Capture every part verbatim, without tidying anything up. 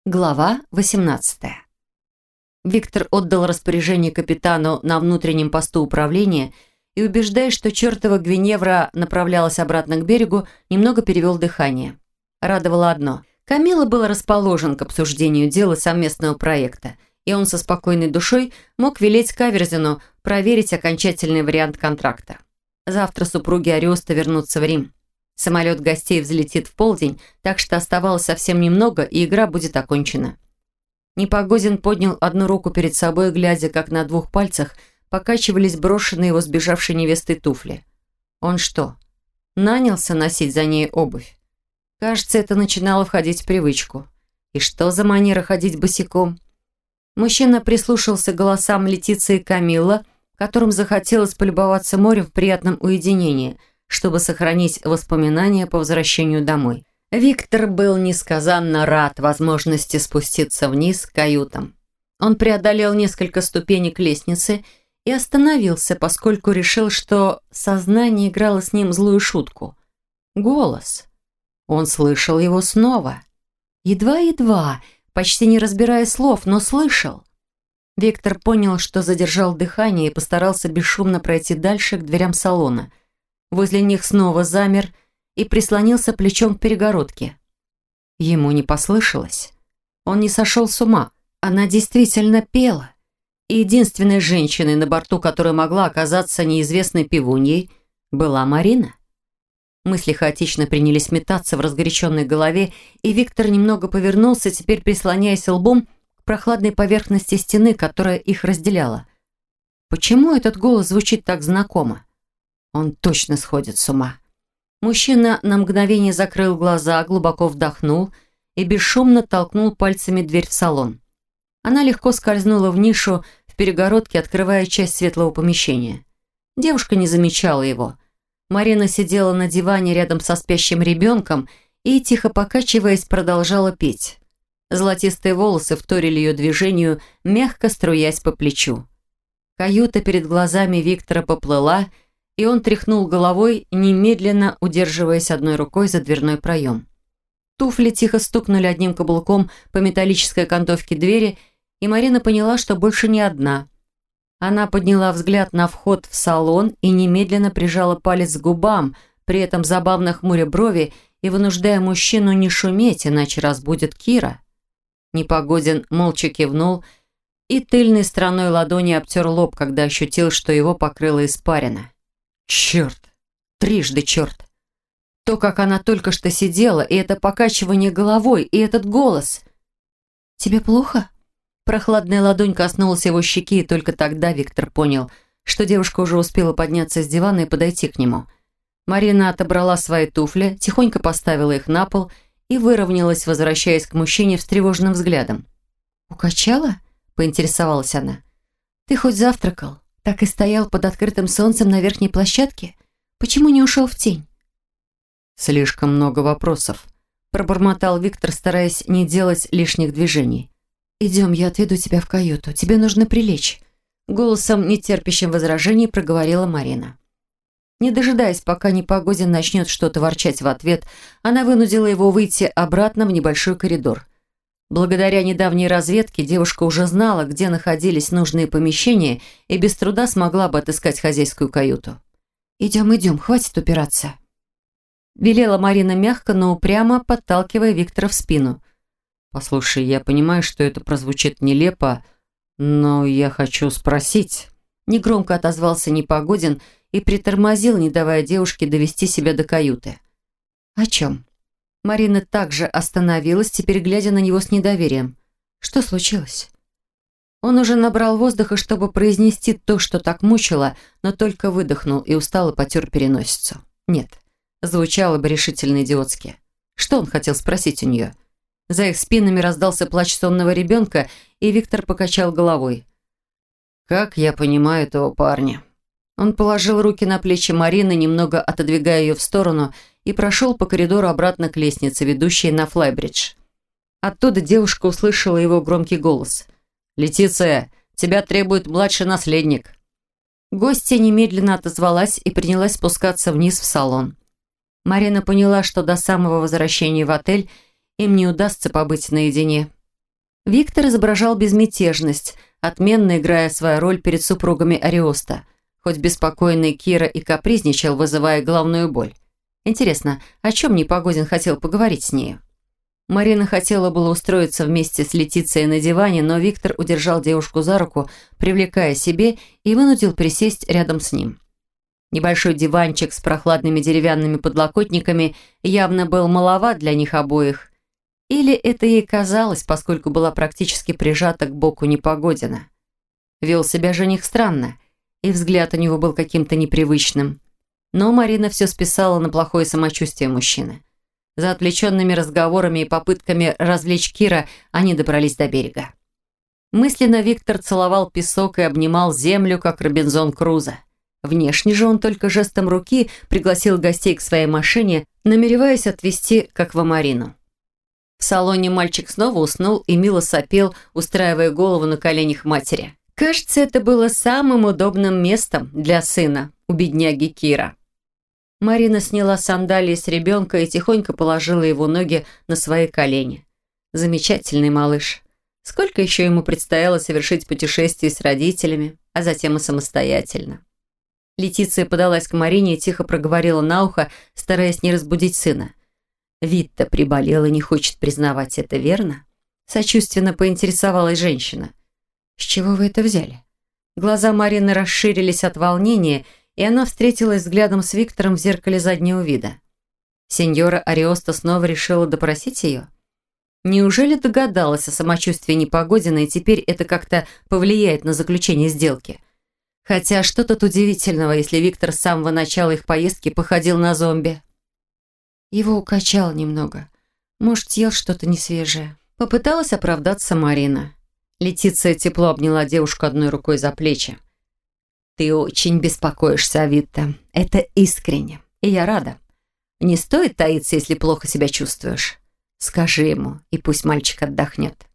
Глава восемнадцатая. Виктор отдал распоряжение капитану на внутреннем посту управления и, убеждаясь, что чертова Гвиневра направлялась обратно к берегу, немного перевел дыхание. Радовало одно. Камилла был расположен к обсуждению дела совместного проекта, и он со спокойной душой мог велеть Каверзину проверить окончательный вариант контракта. Завтра супруги Ариоста вернутся в Рим. Самолет гостей взлетит в полдень, так что оставалось совсем немного, и игра будет окончена. Непогодин поднял одну руку перед собой, глядя, как на двух пальцах покачивались брошенные его сбежавшей невестой туфли. Он что, нанялся носить за ней обувь? Кажется, это начинало входить в привычку. И что за манера ходить босиком? Мужчина прислушался к голосам Летиции и Камилла, которым захотелось полюбоваться морем в приятном уединении – чтобы сохранить воспоминания по возвращению домой. Виктор был несказанно рад возможности спуститься вниз к каютам. Он преодолел несколько ступенек лестницы и остановился, поскольку решил, что сознание играло с ним злую шутку. Голос. Он слышал его снова. Едва-едва, почти не разбирая слов, но слышал. Виктор понял, что задержал дыхание и постарался бесшумно пройти дальше к дверям салона. Возле них снова замер и прислонился плечом к перегородке. Ему не послышалось. Он не сошел с ума. Она действительно пела. И единственной женщиной на борту, которая могла оказаться неизвестной певуньей, была Марина. Мысли хаотично принялись метаться в разгоряченной голове, и Виктор немного повернулся, теперь прислоняясь лбом к прохладной поверхности стены, которая их разделяла. Почему этот голос звучит так знакомо? Он точно сходит с ума. Мужчина на мгновение закрыл глаза, глубоко вдохнул и бесшумно толкнул пальцами дверь в салон. Она легко скользнула в нишу в перегородке, открывая часть светлого помещения. Девушка не замечала его. Марина сидела на диване рядом со спящим ребенком и, тихо покачиваясь, продолжала петь. Золотистые волосы вторили ее движению, мягко струясь по плечу. Каюта перед глазами Виктора поплыла, и он тряхнул головой, немедленно удерживаясь одной рукой за дверной проем. Туфли тихо стукнули одним каблуком по металлической окантовке двери, и Марина поняла, что больше не одна. Она подняла взгляд на вход в салон и немедленно прижала палец к губам, при этом забавно хмуря брови и вынуждая мужчину не шуметь, иначе разбудит Кира. Непогодин молча кивнул и тыльной стороной ладони обтер лоб, когда ощутил, что его покрыло испарина. Черт! Трижды черт! То, как она только что сидела, и это покачивание головой, и этот голос. «Тебе плохо?» Прохладная ладонь коснулась его щеки, и только тогда Виктор понял, что девушка уже успела подняться с дивана и подойти к нему. Марина отобрала свои туфли, тихонько поставила их на пол и выровнялась, возвращаясь к мужчине встревоженным взглядом. «Укачала?» – поинтересовалась она. «Ты хоть завтракал? Так и стоял под открытым солнцем на верхней площадке? Почему не ушел в тень?» «Слишком много вопросов», – пробормотал Виктор, стараясь не делать лишних движений. «Идем, я отведу тебя в каюту. Тебе нужно прилечь», – голосом, нетерпящим возражений, проговорила Марина. Не дожидаясь, пока Непогодин начнет что-то ворчать в ответ, она вынудила его выйти обратно в небольшой коридор. Благодаря недавней разведке девушка уже знала, где находились нужные помещения, и без труда смогла бы отыскать хозяйскую каюту. «Идем, идем, хватит упираться», – велела Марина мягко, но упрямо, подталкивая Виктора в спину. «Послушай, я понимаю, что это прозвучит нелепо, но я хочу спросить». Негромко отозвался Непогодин и притормозил, не давая девушке довести себя до каюты. «О чем?» Марина также остановилась, теперь глядя на него с недоверием. «Что случилось?» Он уже набрал воздуха, чтобы произнести то, что так мучило, но только выдохнул и устало потер переносицу. Нет, звучало бы решительно идиотски. Что он хотел спросить у нее? За их спинами раздался плач сонного ребенка, и Виктор покачал головой. «Как я понимаю этого парня?» Он положил руки на плечи Марины, немного отодвигая ее в сторону, и прошел по коридору обратно к лестнице, ведущей на флайбридж. Оттуда девушка услышала его громкий голос. «Летиция, тебя требует младший наследник». Гостья немедленно отозвалась и принялась спускаться вниз в салон. Марина поняла, что до самого возвращения в отель им не удастся побыть наедине. Виктор изображал безмятежность, отменно играя свою роль перед супругами Ариоста, хоть беспокойный Кира и капризничал, вызывая головную боль. Интересно, о чем Непогодин хотел поговорить с нею? Марина хотела было устроиться вместе с Летицией на диване, но Виктор удержал девушку за руку, привлекая себе, и вынудил присесть рядом с ним. Небольшой диванчик с прохладными деревянными подлокотниками явно был маловат для них обоих. Или это ей казалось, поскольку была практически прижата к боку Непогодина. Вел себя жених странно, и взгляд у него был каким-то непривычным. Но Марина все списала на плохое самочувствие мужчины. За отвлеченными разговорами и попытками развлечь Кира они добрались до берега. Мысленно Виктор целовал песок и обнимал землю, как Робинзон Крузо. Внешне же он только жестом руки пригласил гостей к своей машине, намереваясь отвезти к аквамарину. В салоне мальчик снова уснул и мило сопел, устраивая голову на коленях матери. Кажется, это было самым удобным местом для сына у бедняги Кира. Марина сняла сандалии с ребенка и тихонько положила его ноги на свои колени. Замечательный малыш. Сколько еще ему предстояло совершить путешествие с родителями, а затем и самостоятельно. Летиция подалась к Марине и тихо проговорила на ухо, стараясь не разбудить сына. «Витта приболела и не хочет признавать это, верно?» Сочувственно поинтересовалась женщина. «С чего вы это взяли?» Глаза Марины расширились от волнения, и она встретилась взглядом с Виктором в зеркале заднего вида. Сеньора Ариоста снова решила допросить ее? Неужели догадалась о самочувствии Непогодина, и теперь это как-то повлияет на заключение сделки? Хотя что тут удивительного, если Виктор с самого начала их поездки походил на зомби? Его укачало немного. Может, ел что-то несвежее. Попыталась оправдаться Марина. Летиция тепло обняла девушку одной рукой за плечи. «Ты очень беспокоишься о Витте. Это искренне. И я рада. Не стоит таиться, если плохо себя чувствуешь. Скажи ему, и пусть мальчик отдохнет».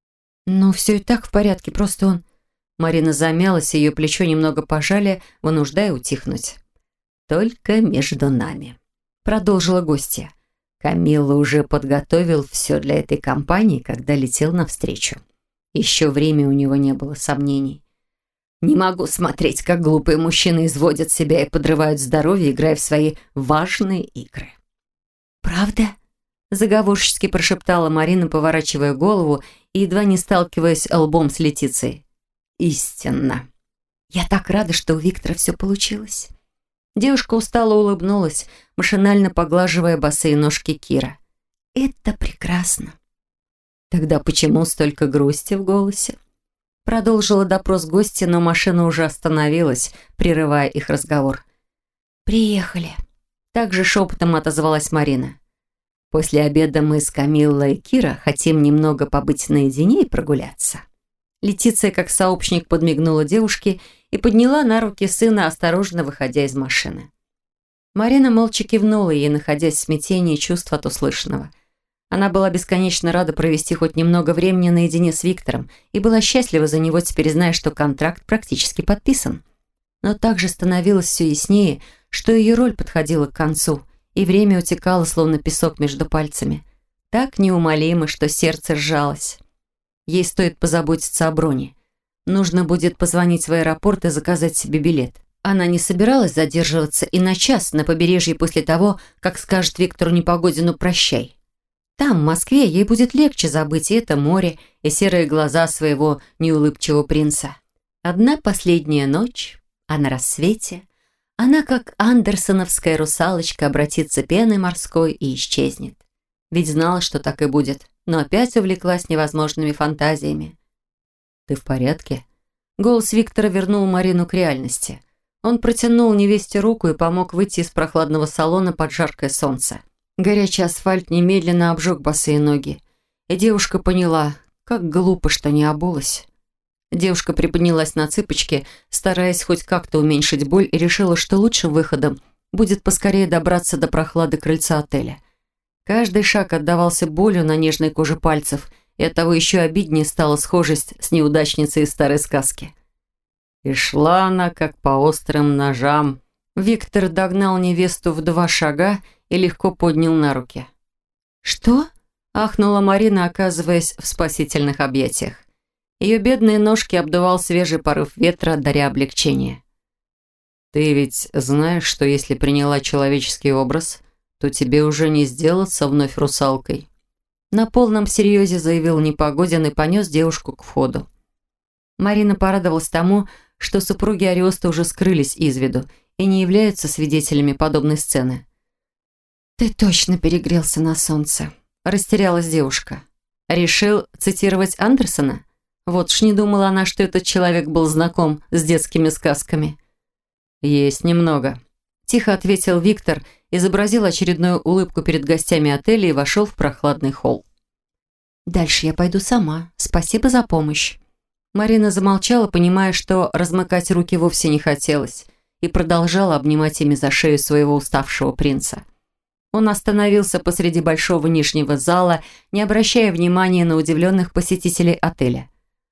«Ну, все и так в порядке, просто он...» Марина замялась, ее плечо немного пожали, вынуждая утихнуть. «Только между нами», — продолжила гостья. Камилла уже подготовил все для этой компании, когда летел навстречу. Еще время у него не было сомнений. Не могу смотреть, как глупые мужчины изводят себя и подрывают здоровье, играя в свои важные игры. «Правда?» – заговорщически прошептала Марина, поворачивая голову и едва не сталкиваясь лбом с Летицией. «Истинно. Я так рада, что у Виктора все получилось». Девушка устало улыбнулась, машинально поглаживая босые ножки Кира. «Это прекрасно». «Тогда почему столько грусти в голосе?» Продолжила допрос гостя, но машина уже остановилась, прерывая их разговор. «Приехали». Также шепотом отозвалась Марина. «После обеда мы с Камиллой и Кира хотим немного побыть наедине и прогуляться». Летиция, как сообщник, подмигнула девушке и подняла на руки сына, осторожно выходя из машины. Марина молча кивнула ей, находясь в смятении чувств от услышанного. Она была бесконечно рада провести хоть немного времени наедине с Виктором и была счастлива за него, теперь зная, что контракт практически подписан. Но также становилось все яснее, что ее роль подходила к концу, и время утекало, словно песок между пальцами. Так неумолимо, что сердце сжалось. Ей стоит позаботиться о Броне. Нужно будет позвонить в аэропорт и заказать себе билет. Она не собиралась задерживаться и на час на побережье после того, как скажет Виктору Непогодину «прощай». Там, в Москве, ей будет легче забыть и это море, и серые глаза своего неулыбчивого принца. Одна последняя ночь, а на рассвете она, как андерсоновская русалочка, обратится пеной морской и исчезнет. Ведь знала, что так и будет, но опять увлеклась невозможными фантазиями. «Ты в порядке?» Голос Виктора вернул Марину к реальности. Он протянул невесте руку и помог выйти из прохладного салона под жаркое солнце. Горячий асфальт немедленно обжег босые ноги, и девушка поняла, как глупо, что не обулась. Девушка приподнялась на цыпочки, стараясь хоть как-то уменьшить боль, и решила, что лучшим выходом будет поскорее добраться до прохлады крыльца отеля. Каждый шаг отдавался болью на нежной коже пальцев, и оттого еще обиднее стала схожесть с неудачницей из старой сказки. И шла она, как по острым ножам. Виктор догнал невесту в два шага и легко поднял на руки. «Что?» Ахнула Марина, оказываясь в спасительных объятиях. Ее бедные ножки обдувал свежий порыв ветра, даря облегчение. «Ты ведь знаешь, что если приняла человеческий образ, то тебе уже не сделаться вновь русалкой?» На полном серьезе заявил Непогодин и понес девушку к входу. Марина порадовалась тому, что супруги Ариоста уже скрылись из виду и не являются свидетелями подобной сцены. «Ты точно перегрелся на солнце», – растерялась девушка. Решил цитировать Андерсона? Вот ж не думала она, что этот человек был знаком с детскими сказками. «Есть немного», – тихо ответил Виктор, изобразил очередную улыбку перед гостями отеля и вошел в прохладный холл. «Дальше я пойду сама. Спасибо за помощь». Марина замолчала, понимая, что размыкать руки вовсе не хотелось, и продолжала обнимать ими за шею своего уставшего принца. Он остановился посреди большого нижнего зала, не обращая внимания на удивленных посетителей отеля.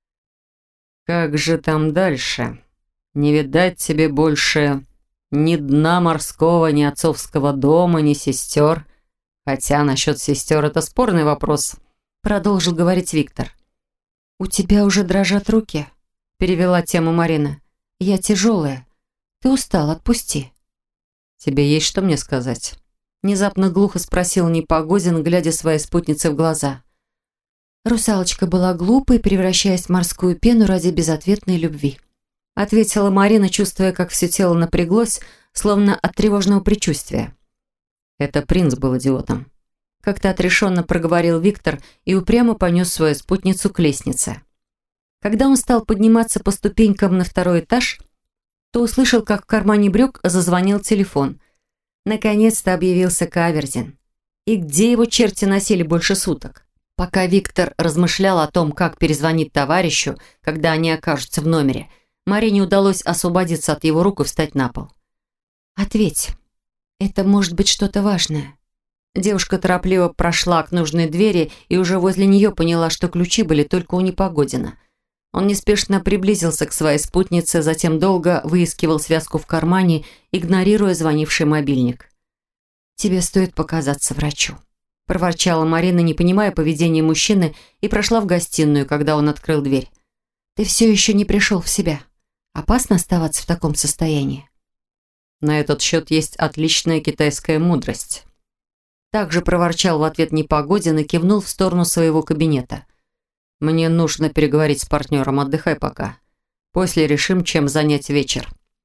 «Как же там дальше? Не видать тебе больше ни дна морского, ни отцовского дома, ни сестер. Хотя насчет сестер это спорный вопрос», — продолжил говорить Виктор. «У тебя уже дрожат руки», — перевела тему Марина. «Я тяжелая. Ты устал, отпусти». «Тебе есть что мне сказать?» Внезапно глухо спросил Непогодин, глядя своей спутнице в глаза. «Русалочка была глупой, превращаясь в морскую пену ради безответной любви», ответила Марина, чувствуя, как все тело напряглось, словно от тревожного предчувствия. «Это принц был идиотом», — как-то отрешенно проговорил Виктор и упрямо понес свою спутницу к лестнице. Когда он стал подниматься по ступенькам на второй этаж, то услышал, как в кармане брюк зазвонил телефон. Наконец-то объявился Каверзин. И где его черти носили больше суток? Пока Виктор размышлял о том, как перезвонить товарищу, когда они окажутся в номере, Марине удалось освободиться от его рук и встать на пол. «Ответь. Это может быть что-то важное». Девушка торопливо прошла к нужной двери и уже возле нее поняла, что ключи были только у Непогодина. Он неспешно приблизился к своей спутнице, затем долго выискивал связку в кармане, игнорируя звонивший мобильник. «Тебе стоит показаться врачу», – проворчала Марина, не понимая поведения мужчины, и прошла в гостиную, когда он открыл дверь. «Ты все еще не пришел в себя. Опасно оставаться в таком состоянии». «На этот счет есть отличная китайская мудрость». Также проворчал в ответ Непогодин и кивнул в сторону своего кабинета. «Мне нужно переговорить с партнером, отдыхай пока. После решим, чем занять вечер».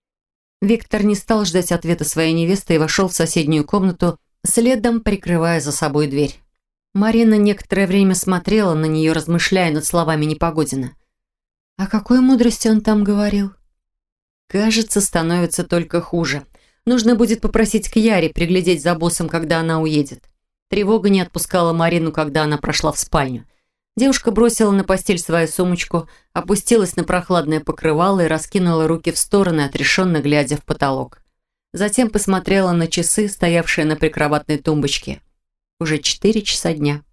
Виктор не стал ждать ответа своей невесты и вошел в соседнюю комнату, следом прикрывая за собой дверь. Марина некоторое время смотрела на нее, размышляя над словами Непогодина. О какой мудрости он там говорил? Кажется, становится только хуже. Нужно будет попросить Кьяре приглядеть за боссом, когда она уедет. Тревога не отпускала Марину, когда она прошла в спальню. Девушка бросила на постель свою сумочку, опустилась на прохладное покрывало и раскинула руки в стороны, отрешенно глядя в потолок. Затем посмотрела на часы, стоявшие на прикроватной тумбочке. Уже четыре часа дня.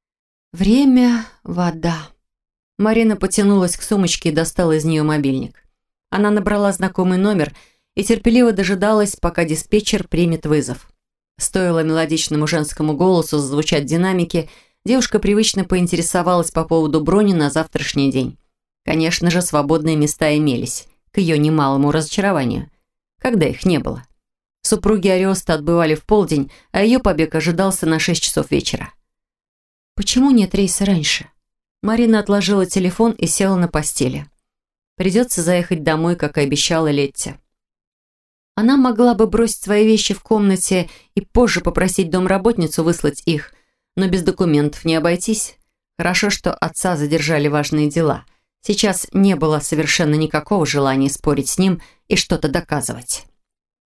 Время, вода. Марина потянулась к сумочке и достала из нее мобильник. Она набрала знакомый номер и терпеливо дожидалась, пока диспетчер примет вызов. Стоило мелодичному женскому голосу зазвучать в динамике, девушка привычно поинтересовалась по поводу брони на завтрашний день. Конечно же, свободные места имелись, к ее немалому разочарованию. Когда их не было. Супруги Ариоста отбывали в полдень, а ее побег ожидался на шесть часов вечера. Почему нет рейса раньше? Марина отложила телефон и села на постели. Придется заехать домой, как и обещала Летти. Она могла бы бросить свои вещи в комнате и позже попросить домработницу выслать их, но без документов не обойтись. Хорошо, что отца задержали важные дела. Сейчас не было совершенно никакого желания спорить с ним и что-то доказывать.